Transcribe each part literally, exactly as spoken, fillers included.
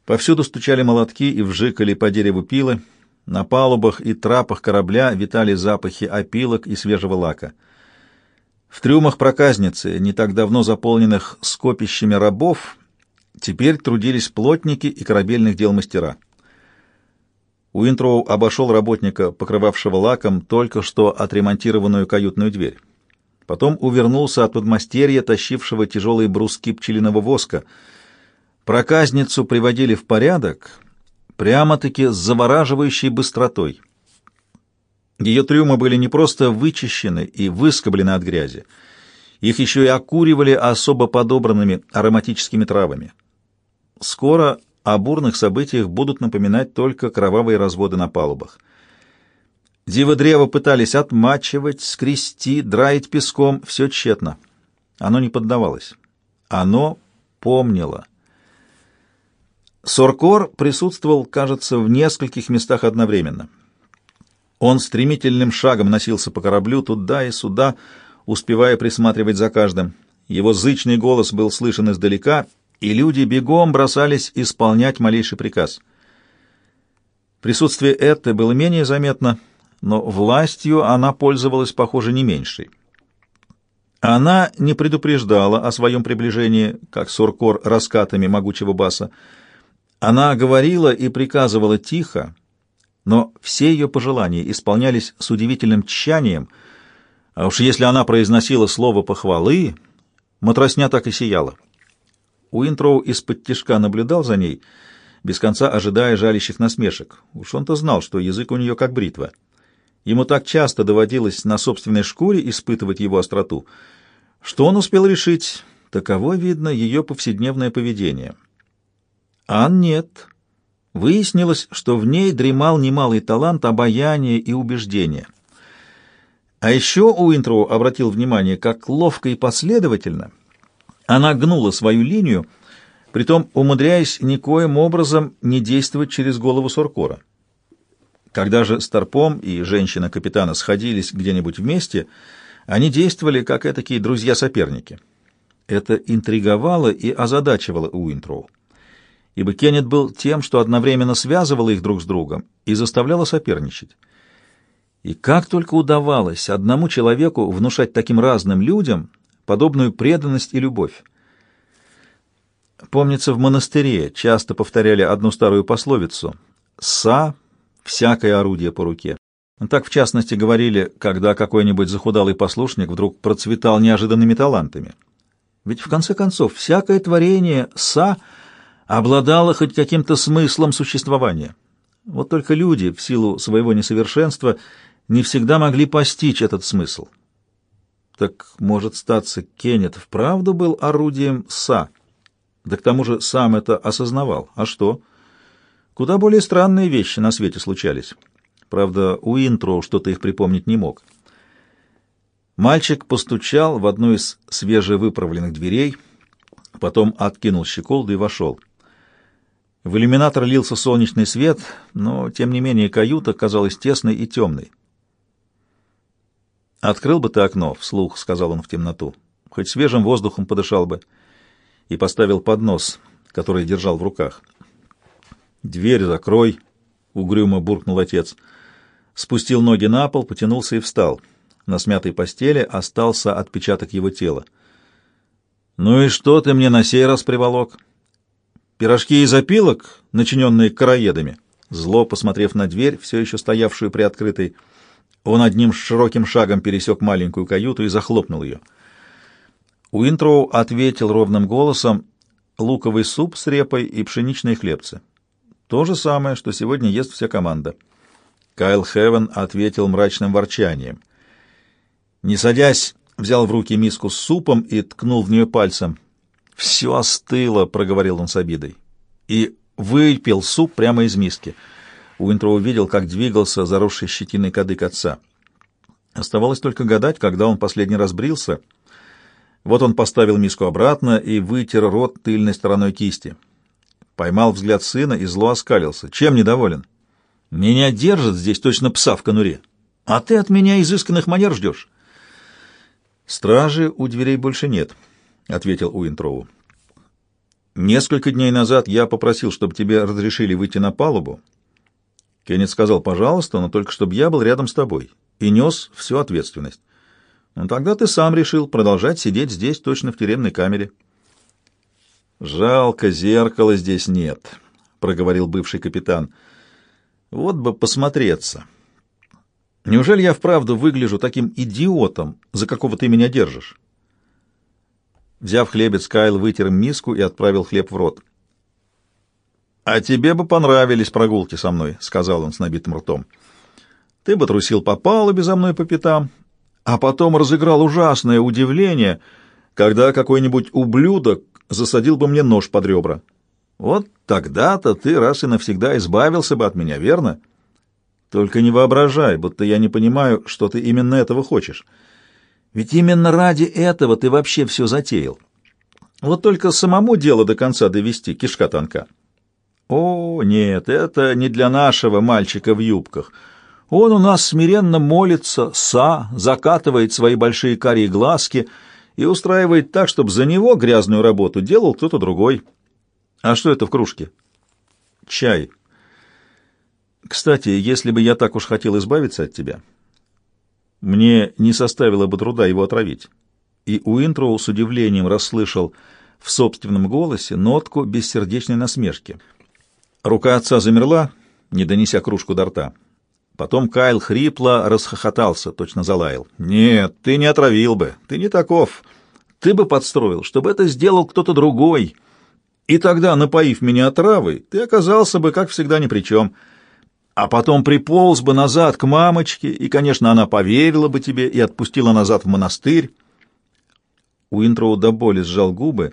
Повсюду стучали молотки и вжикали по дереву пилы. На палубах и трапах корабля витали запахи опилок и свежего лака. В трюмах проказницы, не так давно заполненных скопищами рабов, теперь трудились плотники и корабельных дел мастера. Уинтроу обошел работника, покрывавшего лаком только что отремонтированную каютную дверь. Потом увернулся от подмастерья, тащившего тяжелые бруски пчелиного воска. Проказницу приводили в порядок прямо-таки с завораживающей быстротой. Ее трюмы были не просто вычищены и выскоблены от грязи, их еще и окуривали особо подобранными ароматическими травами. Скоро о бурных событиях будут напоминать только кровавые разводы на палубах. Диво-древо пытались отмачивать, скрести, драить песком, все тщетно. Оно не поддавалось. Оно помнило. Соркор присутствовал, кажется, в нескольких местах одновременно. Он стремительным шагом носился по кораблю туда и сюда, успевая присматривать за каждым. Его зычный голос был слышен издалека, и люди бегом бросались исполнять малейший приказ. Присутствие Этты было менее заметно, но властью она пользовалась, похоже, не меньшей. Она не предупреждала о своем приближении, как Соркор раскатами могучего баса. Она говорила и приказывала тихо, но все ее пожелания исполнялись с удивительным тщанием, а уж если она произносила слово похвалы, матросня так и сияла. Уинтроу из-под тишка наблюдал за ней, без конца ожидая жалящих насмешек. Уж он-то знал, что язык у нее как бритва. Ему так часто доводилось на собственной шкуре испытывать его остроту, что он успел решить, таково, видно, ее повседневное поведение. А нет. Выяснилось, что в ней дремал немалый талант обаяния и убеждения. А еще Уинтроу обратил внимание, как ловко и последовательно она гнула свою линию, притом умудряясь никоим образом не действовать через голову Соркора. Когда же Старпом и женщина-капитана сходились где-нибудь вместе, они действовали как этакие друзья-соперники. Это интриговало и озадачивало Уинтроу, ибо Кеннет был тем, что одновременно связывало их друг с другом и заставляло соперничать. И как только удавалось одному человеку внушать таким разным людям подобную преданность и любовь. Помнится, в монастыре часто повторяли одну старую пословицу «Са — всякое орудие по руке». Так, в частности, говорили, когда какой-нибудь захудалый послушник вдруг процветал неожиданными талантами. Ведь, в конце концов, всякое творение «са» обладало хоть каким-то смыслом существования. Вот только люди, в силу своего несовершенства, не всегда могли постичь этот смысл. Так, может статься, Кеннет вправду был орудием «са», да к тому же сам это осознавал. А что? Куда более странные вещи на свете случались. Правда, Уинтроу что-то их припомнить не мог. Мальчик постучал в одну из свежевыправленных дверей, потом откинул щеколду и вошел. В иллюминатор лился солнечный свет, но, тем не менее, каюта казалась тесной и темной. «Открыл бы ты окно», — вслух сказал он в темноту, — «хоть свежим воздухом подышал бы», и поставил поднос, который держал в руках. «Дверь закрой», — угрюмо буркнул отец. Спустил ноги на пол, потянулся и встал. На смятой постели остался отпечаток его тела. «Ну и что ты мне на сей раз приволок? Пирожки из опилок, начиненные короедами?» Зло, посмотрев на дверь, все еще стоявшую приоткрытой, он одним широким шагом пересек маленькую каюту и захлопнул ее. Уинтроу ответил ровным голосом: «Луковый суп с репой и пшеничные хлебцы. То же самое, что сегодня ест вся команда». Кайл Хевен ответил мрачным ворчанием. Не садясь, взял в руки миску с супом и ткнул в нее пальцем. «Все остыло», — проговорил он с обидой, и выпил суп прямо из миски. Уинтроу увидел, как двигался заросший щетиной кадык отца. Оставалось только гадать, когда он последний раз брился. Вот он поставил миску обратно и вытер рот тыльной стороной кисти. Поймал взгляд сына и зло оскалился. «Чем недоволен? Меня держат здесь точно пса в конуре, а ты от меня изысканных манер ждешь». «Стражи у дверей больше нет», — ответил Уинтроу. Несколько дней назад я попросил, чтобы тебе разрешили выйти на палубу. Кеннет сказал, пожалуйста, но только чтобы я был рядом с тобой и нес всю ответственность. Но тогда ты сам решил продолжать сидеть здесь, точно в тюремной камере. «Жалко, зеркала здесь нет», — проговорил бывший капитан. «Вот бы посмотреться. Неужели я вправду выгляжу таким идиотом, за какого ты меня держишь?» Взяв хлебец, Кайл вытер им миску и отправил хлеб в рот. «А тебе бы понравились прогулки со мной», — сказал он с набитым ртом. «Ты бы трусил по палубе за мной по пятам, а потом разыграл ужасное удивление, когда какой-нибудь ублюдок засадил бы мне нож под ребра. Вот тогда-то ты раз и навсегда избавился бы от меня, верно? Только не воображай, будто я не понимаю, что ты именно этого хочешь. Ведь именно ради этого ты вообще все затеял. Вот только самому дело до конца довести, кишка тонка. О, нет, это не для нашего мальчика в юбках. Он у нас смиренно молится, са, закатывает свои большие карие глазки и устраивает так, чтобы за него грязную работу делал кто-то другой. А что это в кружке? Чай. Кстати, если бы я так уж хотел избавиться от тебя, мне не составило бы труда его отравить. И Уинтроу с удивлением расслышал в собственном голосе нотку бессердечной насмешки. Рука отца замерла, не донеся кружку до рта. Потом Кайл хрипло расхохотался, точно залаял. «Нет, ты не отравил бы, ты не таков. Ты бы подстроил, чтобы это сделал кто-то другой. И тогда, напоив меня отравой, ты оказался бы, как всегда, ни при чем. А потом приполз бы назад к мамочке, и, конечно, она поверила бы тебе и отпустила назад в монастырь». Уинтроу до боли сжал губы.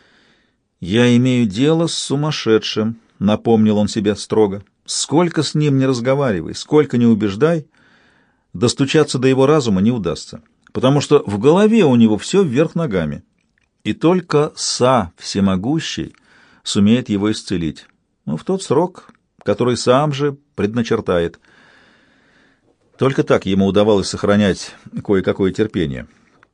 «Я имею дело с сумасшедшим», — напомнил он себе строго. «Сколько с ним не разговаривай, сколько не убеждай, достучаться до его разума не удастся, потому что в голове у него все вверх ногами, и только Са всемогущий сумеет его исцелить, ну, в тот срок, который сам же предначертает». Только так ему удавалось сохранять кое-какое терпение.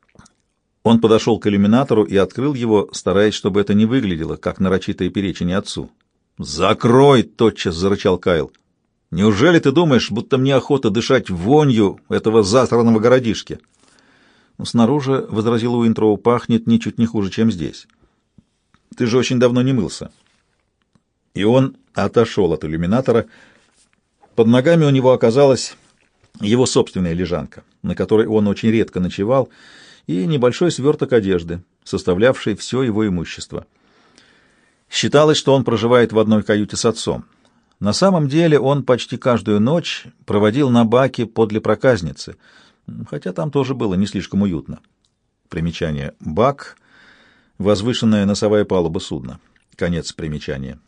Он подошел к иллюминатору и открыл его, стараясь, чтобы это не выглядело, как нарочитое перечение отцу. «Закрой!» — тотчас зарычал Кайл. «Неужели ты думаешь, будто мне охота дышать вонью этого засранного городишки?» «Ну, снаружи, — возразил Уинтроу, — пахнет ничуть не хуже, чем здесь. Ты же очень давно не мылся». И он отошел от иллюминатора. Под ногами у него оказалась его собственная лежанка, на которой он очень редко ночевал, и небольшой сверток одежды, составлявший все его имущество. Считалось, что он проживает в одной каюте с отцом. На самом деле он почти каждую ночь проводил на баке подле проказницы, хотя там тоже было не слишком уютно. Примечание. Бак — возвышенная носовая палуба судна. Конец примечания.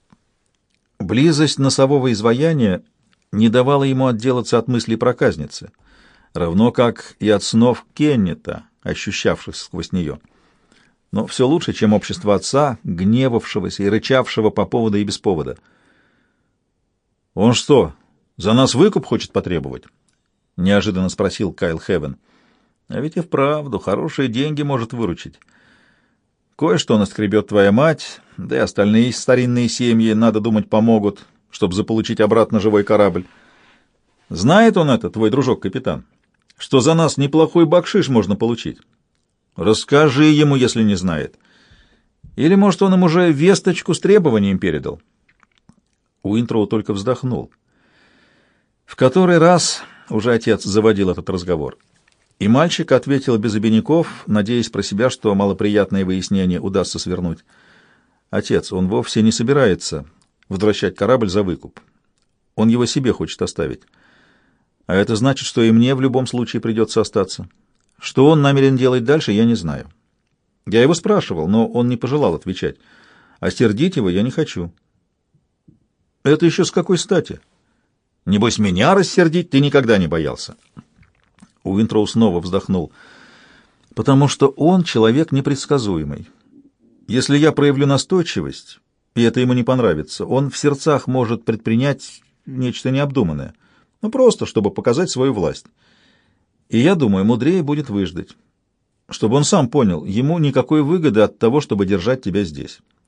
Близость носового изваяния не давала ему отделаться от мыслей проказницы, равно как и от снов Кеннета, ощущавшихся сквозь нее. Но все лучше, чем общество отца, гневавшегося и рычавшего по поводу и без повода. «Он что, за нас выкуп хочет потребовать?» — неожиданно спросил Кайл Хевен. «А ведь и вправду хорошие деньги может выручить. Кое-что наскребет твоя мать, да и остальные старинные семьи, надо думать, помогут, чтобы заполучить обратно живой корабль. Знает он это, твой дружок-капитан, что за нас неплохой бакшиш можно получить? Расскажи ему, если не знает. Или, может, он им уже весточку с требованием передал?» Уинтроу только вздохнул. В который раз уже отец заводил этот разговор. И мальчик ответил без обиняков, надеясь про себя, что малоприятное выяснение удастся свернуть. «Отец, он вовсе не собирается возвращать корабль за выкуп. Он его себе хочет оставить. А это значит, что и мне в любом случае придется остаться. Что он намерен делать дальше, я не знаю. Я его спрашивал, но он не пожелал отвечать. А сердить его я не хочу». «Это еще с какой стати? Небось, меня рассердить ты никогда не боялся». Уинтроу снова вздохнул. «Потому что он человек непредсказуемый. Если я проявлю настойчивость, и это ему не понравится, он в сердцах может предпринять нечто необдуманное, ну просто, чтобы показать свою власть. И я думаю, мудрее будет выждать, чтобы он сам понял, ему никакой выгоды от того, чтобы держать тебя здесь.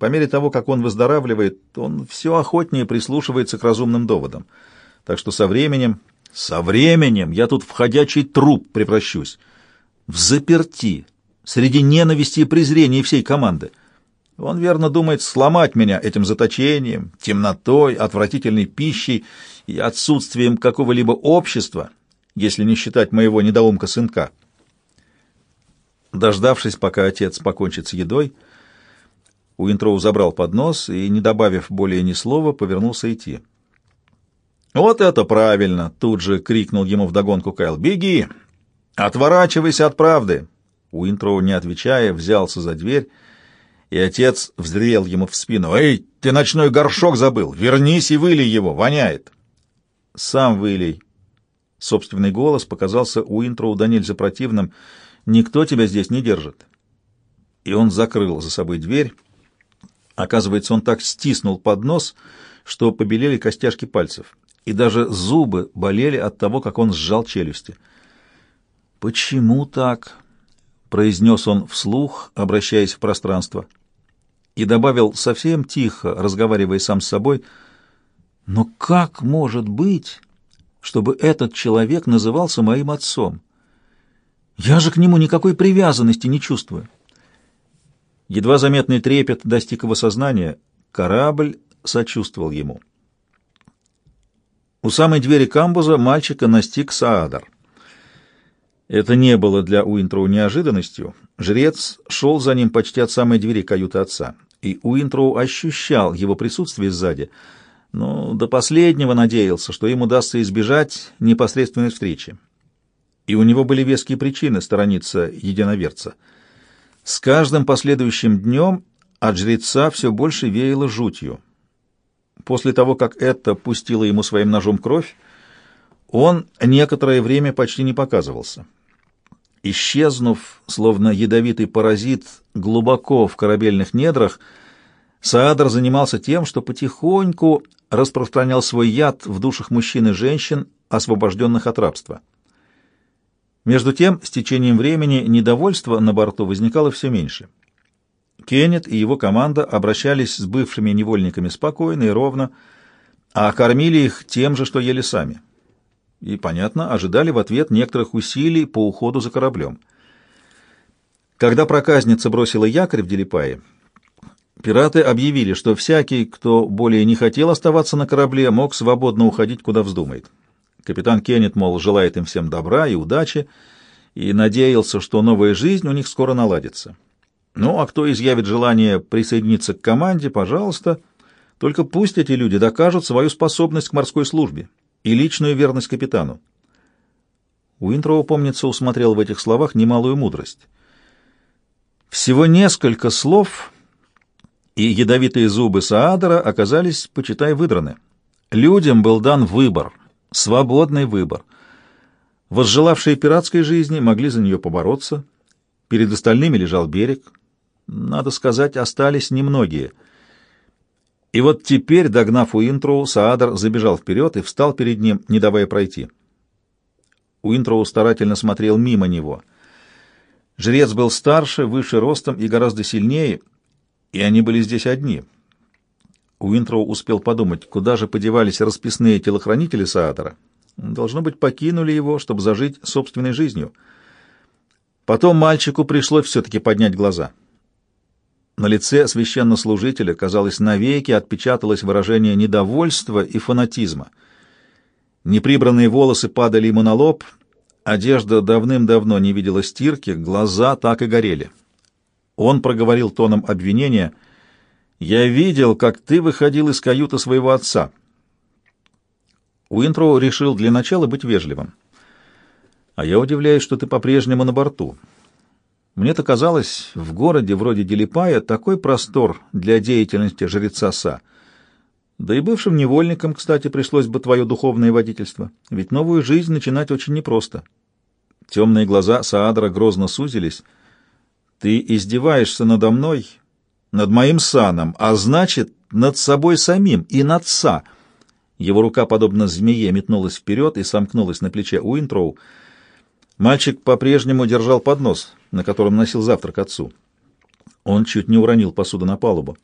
По мере того, как он выздоравливает, он все охотнее прислушивается к разумным доводам. Так что со временем, со временем я тут в ходячий труп превращусь. Взаперти, среди ненависти и презрения всей команды. Он верно думает сломать меня этим заточением, темнотой, отвратительной пищей и отсутствием какого-либо общества, если не считать моего недоумка-сынка. Дождавшись, пока отец покончит с едой, Уинтроу забрал поднос и, не добавив более ни слова, повернулся идти. «Вот это правильно!» — тут же крикнул ему вдогонку Кайл. «Беги! Отворачивайся от правды!» Уинтроу, не отвечая, взялся за дверь, и отец взревел ему в спину. «Эй, ты ночной горшок забыл! Вернись и вылей его! Воняет!» «Сам вылей!» Собственный голос показался Уинтроу да нельзя противным. «Никто тебя здесь не держит!» И он закрыл за собой дверь. Оказывается, он так стиснул поднос, что побелели костяшки пальцев, и даже зубы болели от того, как он сжал челюсти. «Почему так?» — произнес он вслух, обращаясь в пространство, и добавил совсем тихо, разговаривая сам с собой: «Но как может быть, чтобы этот человек назывался моим отцом? Я же к нему никакой привязанности не чувствую». Едва заметный трепет достиг его сознания, корабль сочувствовал ему. У самой двери камбуза мальчика настиг Саадар. Это не было для Уинтроу неожиданностью. Жрец шел за ним почти от самой двери каюты отца, и Уинтроу ощущал его присутствие сзади, но до последнего надеялся, что им удастся избежать непосредственной встречи. И у него были веские причины сторониться единоверца. С каждым последующим днем от жреца все больше веяло жутью. После того, как это пустило ему своим ножом кровь, он некоторое время почти не показывался. Исчезнув, словно ядовитый паразит, глубоко в корабельных недрах, Саадар занимался тем, что потихоньку распространял свой яд в душах мужчин и женщин, освобожденных от рабства. Между тем, с течением времени недовольство на борту возникало все меньше. Кеннет и его команда обращались с бывшими невольниками спокойно и ровно, а кормили их тем же, что ели сами. И, понятно, ожидали в ответ некоторых усилий по уходу за кораблем. Когда проказница бросила якорь в Делипае, пираты объявили, что всякий, кто более не хотел оставаться на корабле, мог свободно уходить, куда вздумает. Капитан Кеннет, мол, желает им всем добра и удачи, и надеялся, что новая жизнь у них скоро наладится. Ну, а кто изъявит желание присоединиться к команде, пожалуйста, только пусть эти люди докажут свою способность к морской службе и личную верность капитану. Уинтроу, помнится, усмотрел в этих словах немалую мудрость. Всего несколько слов, и ядовитые зубы Саадара оказались, почитай, выдраны. Людям был дан выбор, свободный выбор. Возжелавшие пиратской жизни могли за нее побороться. Перед остальными лежал берег. Надо сказать, остались немногие. И вот теперь, догнав Уинтроу, Саадар забежал вперед и встал перед ним, не давая пройти. Уинтроу старательно смотрел мимо него. Жрец был старше, выше ростом и гораздо сильнее, и они были здесь одни. Уинтроу успел подумать, куда же подевались расписные телохранители Саадара. Должно быть, покинули его, чтобы зажить собственной жизнью. Потом мальчику пришлось все-таки поднять глаза. На лице священнослужителя, казалось, навеки отпечаталось выражение недовольства и фанатизма. Неприбранные волосы падали ему на лоб, одежда давным-давно не видела стирки, глаза так и горели. Он проговорил тоном обвинения: «Я видел, как ты выходил из каюты своего отца». Уинтроу решил для начала быть вежливым. «А я удивляюсь, что ты по-прежнему на борту. Мне-то казалось, в городе вроде Делипая такой простор для деятельности жреца Са. Да и бывшим невольникам, кстати, пришлось бы твое духовное водительство, ведь новую жизнь начинать очень непросто». Темные глаза Саадра грозно сузились. «Ты издеваешься надо мной, над моим саном, а значит, над собой самим и над Са». Его рука, подобно змее, метнулась вперед и сомкнулась на плече Уинтроу. Мальчик по-прежнему держал поднос, на котором носил завтрак отцу. Он чуть не уронил посуду на палубу.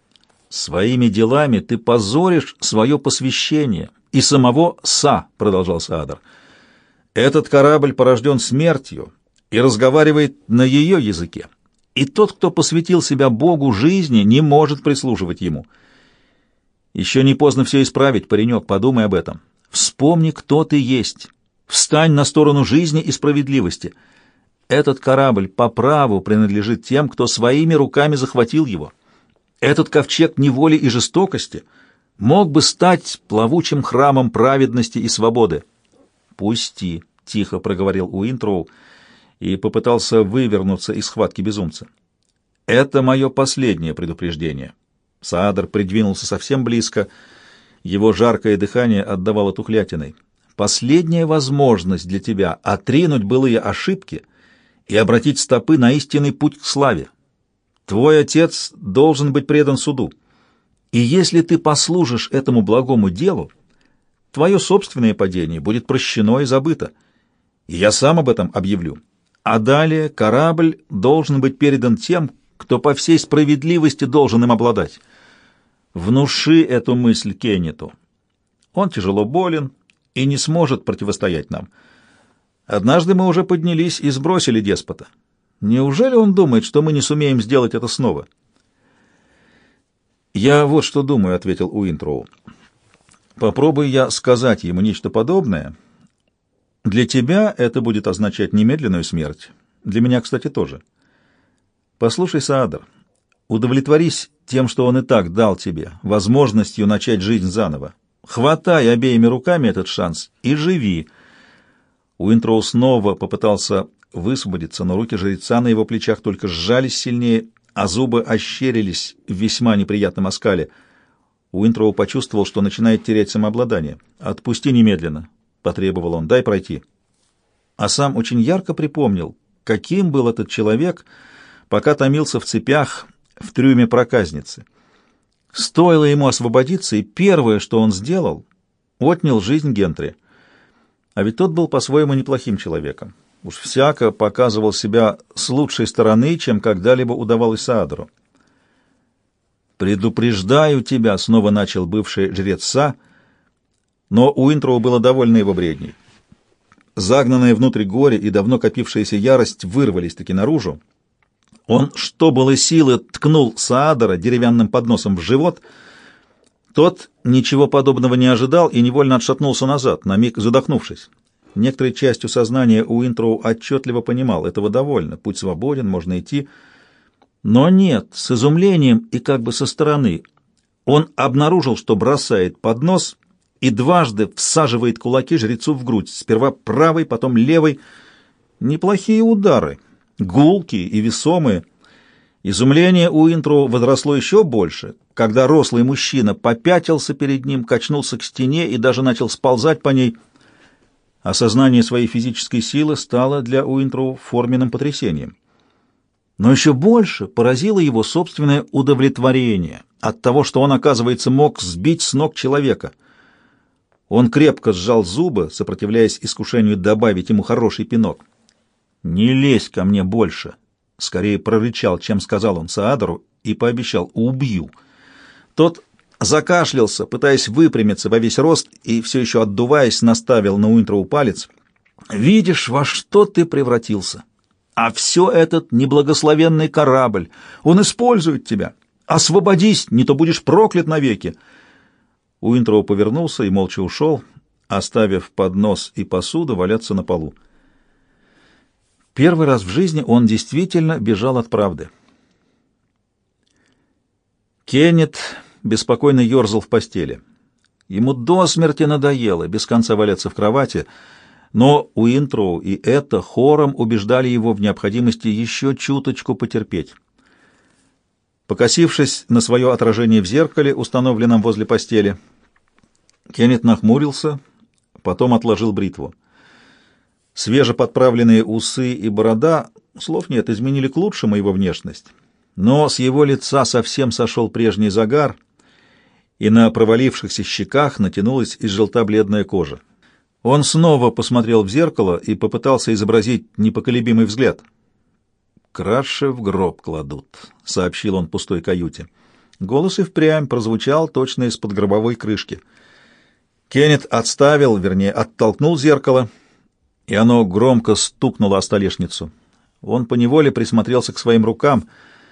«Своими делами ты позоришь свое посвящение и самого Са», — продолжал Саадар. «Этот корабль порожден смертью и разговаривает на ее языке, и тот, кто посвятил себя Богу жизни, не может прислуживать ему. Еще не поздно все исправить, паренек, подумай об этом. Вспомни, кто ты есть. Встань на сторону жизни и справедливости. Этот корабль по праву принадлежит тем, кто своими руками захватил его. Этот ковчег неволи и жестокости мог бы стать плавучим храмом праведности и свободы». «Пусти», — тихо проговорил Уинтроу и попытался вывернуться из схватки безумца. «Это мое последнее предупреждение». Саадар придвинулся совсем близко. Его жаркое дыхание отдавало тухлятиной. «Последняя возможность для тебя отринуть былые ошибки и обратить стопы на истинный путь к славе. Твой отец должен быть предан суду. И если ты послужишь этому благому делу, твое собственное падение будет прощено и забыто. И я сам об этом объявлю. А далее корабль должен быть передан тем, кто по всей справедливости должен им обладать. Внуши эту мысль Кеннету. Он тяжело болен и не сможет противостоять нам. Однажды мы уже поднялись и сбросили деспота. Неужели он думает, что мы не сумеем сделать это снова?» «Я вот что думаю», — ответил Уинтроу. «Попробуй я сказать ему нечто подобное. Для тебя это будет означать немедленную смерть. Для меня, кстати, тоже. Послушай, Саадар, удовлетворись тем, что он и так дал тебе, возможностью начать жизнь заново. Хватай обеими руками этот шанс и живи». Уинтроу снова попытался высвободиться, но руки жреца на его плечах только сжались сильнее, а зубы ощерились в весьма неприятном оскале. Уинтроу почувствовал, что начинает терять самообладание. «Отпусти немедленно», — потребовал он, — «дай пройти». А сам очень ярко припомнил, каким был этот человек, пока томился в цепях в трюме проказницы. Стоило ему освободиться, и первое, что он сделал, отнял жизнь Гентри. А ведь тот был по-своему неплохим человеком. Уж всяко показывал себя с лучшей стороны, чем когда-либо удавалось Саадару. «Предупреждаю тебя», — снова начал бывший жрец Са, но Уинтроу было довольно его бредней. Загнанное внутрь горе и давно копившаяся ярость вырвались-таки наружу. Он, что было силы, ткнул Саадара деревянным подносом в живот. Тот ничего подобного не ожидал и невольно отшатнулся назад, на миг задохнувшись. Некоторой частью сознания Уинтроу отчетливо понимал, этого довольно, путь свободен, можно идти. Но нет, с изумлением и как бы со стороны он обнаружил, что бросает поднос и дважды всаживает кулаки жрецу в грудь, сперва правой, потом левой. Неплохие удары, гулкие и весомые. Изумление Уинтроу возросло еще больше, когда рослый мужчина попятился перед ним, качнулся к стене и даже начал сползать по ней. Осознание своей физической силы стало для Уинтроу форменным потрясением. Но еще больше поразило его собственное удовлетворение от того, что он, оказывается, мог сбить с ног человека. Он крепко сжал зубы, сопротивляясь искушению добавить ему хороший пинок. «Не лезь ко мне больше!» — скорее прорычал, чем сказал он Саадару, и пообещал: «убью». Тот закашлялся, пытаясь выпрямиться во весь рост, и все еще отдуваясь, наставил на Уинтроу палец. «Видишь, во что ты превратился? А все этот неблагословенный корабль, он использует тебя. Освободись, не то будешь проклят навеки». Уинтроу повернулся и молча ушел, оставив поднос и посуду валяться на полу. Первый раз в жизни он действительно бежал от правды. Кеннет беспокойно ерзал в постели. Ему до смерти надоело без конца валяться в кровати, но Уинтроу и это хором убеждали его в необходимости еще чуточку потерпеть. Покосившись на свое отражение в зеркале, установленном возле постели, Кеннет нахмурился, потом отложил бритву. Свежеподправленные усы и борода, слов нет, изменили к лучшему его внешность, но с его лица совсем сошел прежний загар, и на провалившихся щеках натянулась изжелта-бледная кожа. Он снова посмотрел в зеркало и попытался изобразить непоколебимый взгляд. «Краши в гроб кладут», — сообщил он пустой каюте. Голос и впрямь прозвучал точно из-под гробовой крышки. Кеннет отставил, вернее, оттолкнул зеркало, и оно громко стукнуло о столешницу. Он поневоле присмотрелся к своим рукам.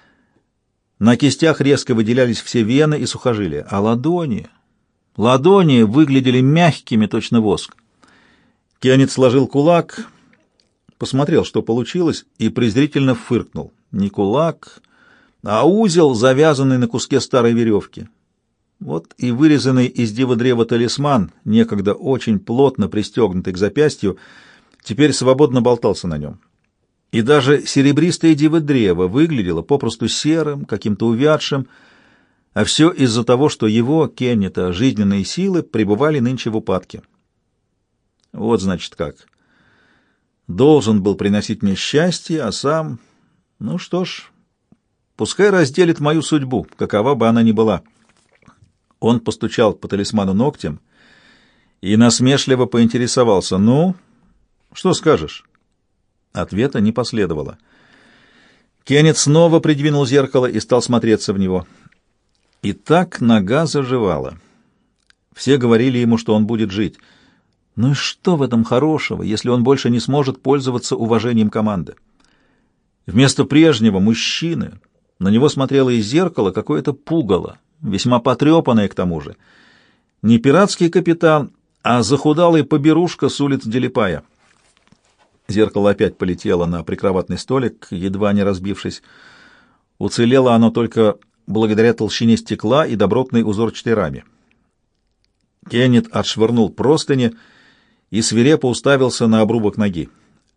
На кистях резко выделялись все вены и сухожилия, а ладони... Ладони выглядели мягкими, точно воск. Кеннет сложил кулак, посмотрел, что получилось, и презрительно фыркнул. Не кулак, а узел, завязанный на куске старой веревки. Вот и вырезанный из диводрева талисман, некогда очень плотно пристегнутый к запястью, теперь свободно болтался на нем. И даже серебристое диводрево выглядело попросту серым, каким-то увядшим, а все из-за того, что его, Кеннета, жизненные силы пребывали нынче в упадке. Вот, значит, как. Должен был приносить мне счастье, а сам... Ну что ж, пускай разделит мою судьбу, какова бы она ни была. Он постучал по талисману ногтем и насмешливо поинтересовался. «Ну, что скажешь?» Ответа не последовало. Кеннет снова придвинул зеркало и стал смотреться в него. И так нога заживала. Все говорили ему, что он будет жить. Ну и что в этом хорошего, если он больше не сможет пользоваться уважением команды? Вместо прежнего мужчины на него смотрело из зеркала какое-то пугало, весьма потрепанное к тому же. Не пиратский капитан, а захудалый поберушка с улиц Делипая. Зеркало опять полетело на прикроватный столик, едва не разбившись. Уцелело оно только благодаря толщине стекла и добротной узорчатой раме. Кеннет отшвырнул простыни и свирепо уставился на обрубок ноги.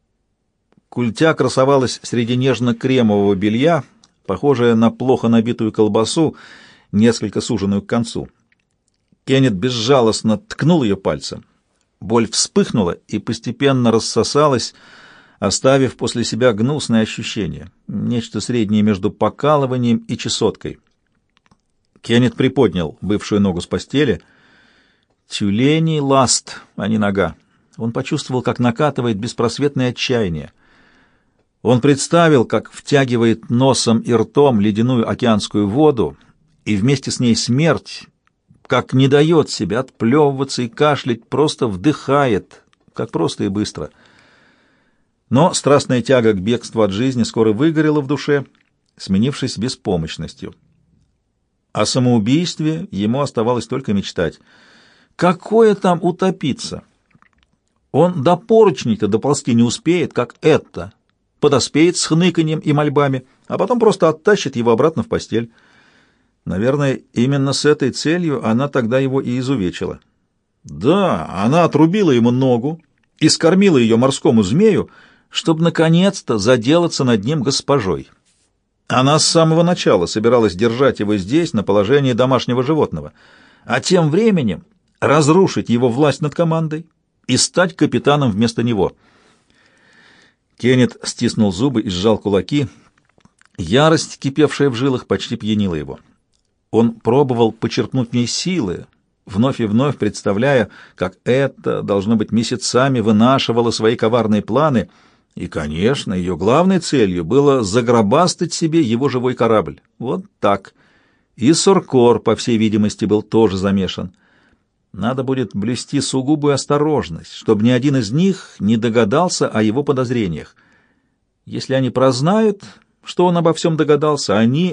Культя красовалась среди нежно-кремового белья, похожая на плохо набитую колбасу, несколько суженную к концу. Кеннет безжалостно ткнул ее пальцем. Боль вспыхнула и постепенно рассосалась, оставив после себя гнусное ощущение, нечто среднее между покалыванием и чесоткой. Кеннет приподнял бывшую ногу с постели. Тюленей ласт, а не нога. Он почувствовал, как накатывает беспросветное отчаяние. Он представил, как втягивает носом и ртом ледяную океанскую воду, и вместе с ней смерть, как не дает себе отплевываться и кашлять, просто вдыхает, как просто и быстро. Но страстная тяга к бегству от жизни скоро выгорела в душе, сменившись беспомощностью. О самоубийстве ему оставалось только мечтать. Какое там утопиться? Он до поручней-то доползти не успеет, как это, подоспеет с хныканьем и мольбами, а потом просто оттащит его обратно в постель. Наверное, именно с этой целью она тогда его и изувечила. Да, она отрубила ему ногу и скормила ее морскому змею, чтобы наконец-то заделаться над ним госпожой. Она с самого начала собиралась держать его здесь, на положении домашнего животного, а тем временем разрушить его власть над командой и стать капитаном вместо него. Кеннет стиснул зубы и сжал кулаки. Ярость, кипевшая в жилах, почти пьянила его. Он пробовал почерпнуть в ней силы, вновь и вновь представляя, как это, должно быть, месяцами вынашивало свои коварные планы, и, конечно, ее главной целью было загробастать себе его живой корабль. Вот так. И Соркор, по всей видимости, был тоже замешан. Надо будет блюсти сугубую осторожность, чтобы ни один из них не догадался о его подозрениях. Если они прознают, что он обо всем догадался, они...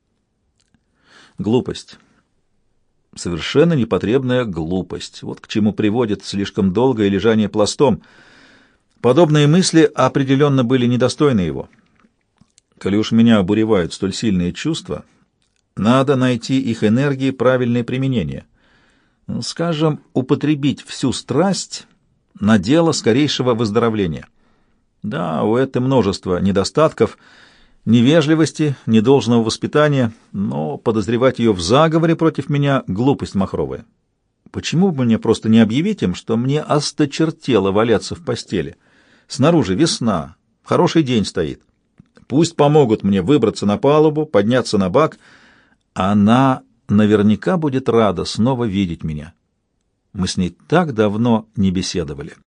Глупость. Совершенно непотребная глупость. Вот к чему приводит слишком долгое лежание пластом. Подобные мысли определенно были недостойны его. Коли уж меня обуревают столь сильные чувства, надо найти их энергии правильное применение. Скажем, употребить всю страсть на дело скорейшего выздоровления. Да, у этой множество недостатков, невежливости, недолжного воспитания, но подозревать ее в заговоре против меня — глупость махровая. Почему бы мне просто не объявить им, что мне осточертело валяться в постели? Снаружи весна, хороший день стоит. Пусть помогут мне выбраться на палубу, подняться на бак. Она наверняка будет рада снова видеть меня. Мы с ней так давно не беседовали.